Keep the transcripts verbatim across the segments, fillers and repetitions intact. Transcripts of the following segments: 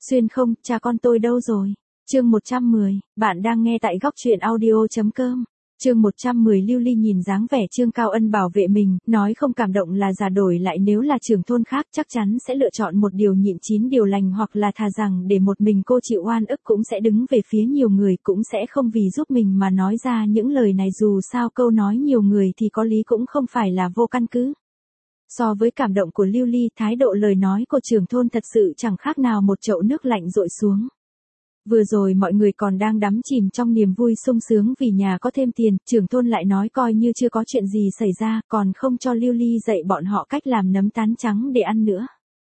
Xuyên không, cha con tôi đâu rồi? Chương một trăm mười, bạn đang nghe tại góc truyện audio.com. Chương một trăm mười Lưu Ly nhìn dáng vẻ Trương Cao Ân bảo vệ mình, nói không cảm động là giả, đổi lại nếu là trưởng thôn khác chắc chắn sẽ lựa chọn một điều nhịn chín điều lành, hoặc là thà rằng để một mình cô chịu oan ức cũng sẽ đứng về phía nhiều người, cũng sẽ không vì giúp mình mà nói ra những lời này, dù sao câu nói nhiều người thì có lý cũng không phải là vô căn cứ. So với cảm động của Lưu Ly, thái độ lời nói của trưởng thôn thật sự chẳng khác nào một chậu nước lạnh dội xuống. Vừa rồi mọi người còn đang đắm chìm trong niềm vui sung sướng vì nhà có thêm tiền, trưởng thôn lại nói coi như chưa có chuyện gì xảy ra, còn không cho Lưu Ly dạy bọn họ cách làm nấm tán trắng để ăn nữa.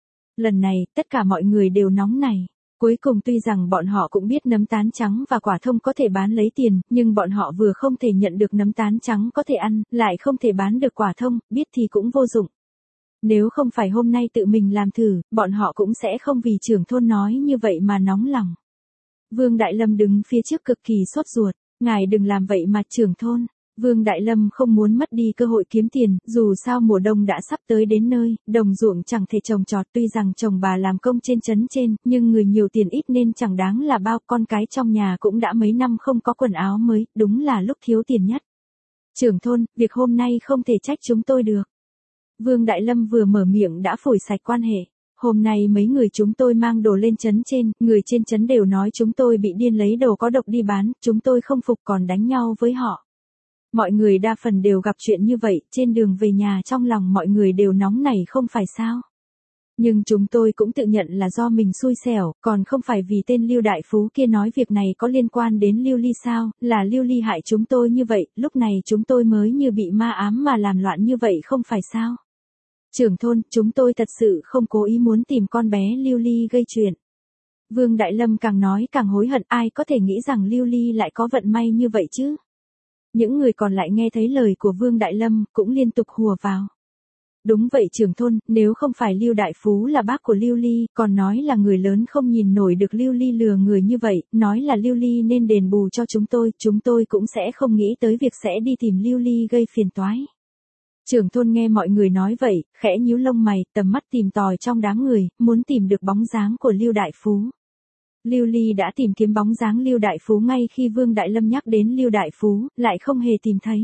Lần này, tất cả mọi người đều nóng này. Cuối cùng tuy rằng bọn họ cũng biết nấm tán trắng và quả thông có thể bán lấy tiền, nhưng bọn họ vừa không thể nhận được nấm tán trắng có thể ăn, lại không thể bán được quả thông, biết thì cũng vô dụng. Nếu không phải hôm nay tự mình làm thử, bọn họ cũng sẽ không vì trưởng thôn nói như vậy mà nóng lòng. Vương Đại Lâm đứng phía trước cực kỳ sốt ruột, ngài đừng làm vậy mà trưởng thôn. Vương Đại Lâm không muốn mất đi cơ hội kiếm tiền, dù sao mùa đông đã sắp tới đến nơi, đồng ruộng chẳng thể trồng trọt, tuy rằng chồng bà làm công trên trấn trên, nhưng người nhiều tiền ít nên chẳng đáng là bao, con cái trong nhà cũng đã mấy năm không có quần áo mới, đúng là lúc thiếu tiền nhất. Trưởng thôn, việc hôm nay không thể trách chúng tôi được. Vương Đại Lâm vừa mở miệng đã phủi sạch quan hệ. Hôm nay mấy người chúng tôi mang đồ lên trấn trên, người trên trấn đều nói chúng tôi bị điên lấy đồ có độc đi bán, chúng tôi không phục còn đánh nhau với họ. Mọi người đa phần đều gặp chuyện như vậy, trên đường về nhà trong lòng mọi người đều nóng nảy không phải sao. Nhưng chúng tôi cũng tự nhận là do mình xui xẻo, còn không phải vì tên Lưu Đại Phú kia nói việc này có liên quan đến Lưu Ly sao, là Lưu Ly hại chúng tôi như vậy, lúc này chúng tôi mới như bị ma ám mà làm loạn như vậy không phải sao. Trưởng thôn, chúng tôi thật sự không cố ý muốn tìm con bé Lưu Ly gây chuyện. Vương Đại Lâm càng nói càng hối hận, ai có thể nghĩ rằng Lưu Ly lại có vận may như vậy chứ. Những người còn lại nghe thấy lời của Vương Đại Lâm cũng liên tục hùa vào. Đúng vậy trưởng thôn, nếu không phải Lưu Đại Phú là bác của Lưu Ly, còn nói là người lớn không nhìn nổi được Lưu Ly lừa người như vậy, nói là Lưu Ly nên đền bù cho chúng tôi, chúng tôi cũng sẽ không nghĩ tới việc sẽ đi tìm Lưu Ly gây phiền toái. Trưởng thôn nghe mọi người nói vậy, khẽ nhíu lông mày, tầm mắt tìm tòi trong đám người, muốn tìm được bóng dáng của Lưu Đại Phú. Lưu Ly đã tìm kiếm bóng dáng Lưu Đại Phú ngay khi Vương Đại Lâm nhắc đến Lưu Đại Phú, lại không hề tìm thấy.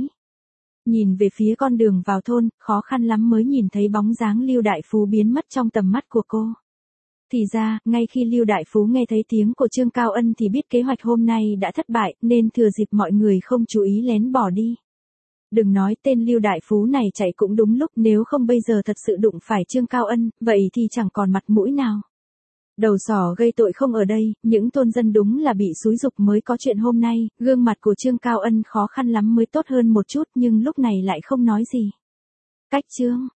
Nhìn về phía con đường vào thôn, khó khăn lắm mới nhìn thấy bóng dáng Lưu Đại Phú biến mất trong tầm mắt của cô. Thì ra, ngay khi Lưu Đại Phú nghe thấy tiếng của Trương Cao Ân thì biết kế hoạch hôm nay đã thất bại, nên thừa dịp mọi người không chú ý lén bỏ đi. Đừng nói tên Lưu Đại Phú này chạy cũng đúng lúc, nếu không bây giờ thật sự đụng phải Trương Cao Ân, vậy thì chẳng còn mặt mũi nào. Đầu sỏ gây tội không ở đây, những thôn dân đúng là bị xúi giục mới có chuyện hôm nay, gương mặt của Trương Cao Ân khó khăn lắm mới tốt hơn một chút nhưng lúc này lại không nói gì. Cách Trương,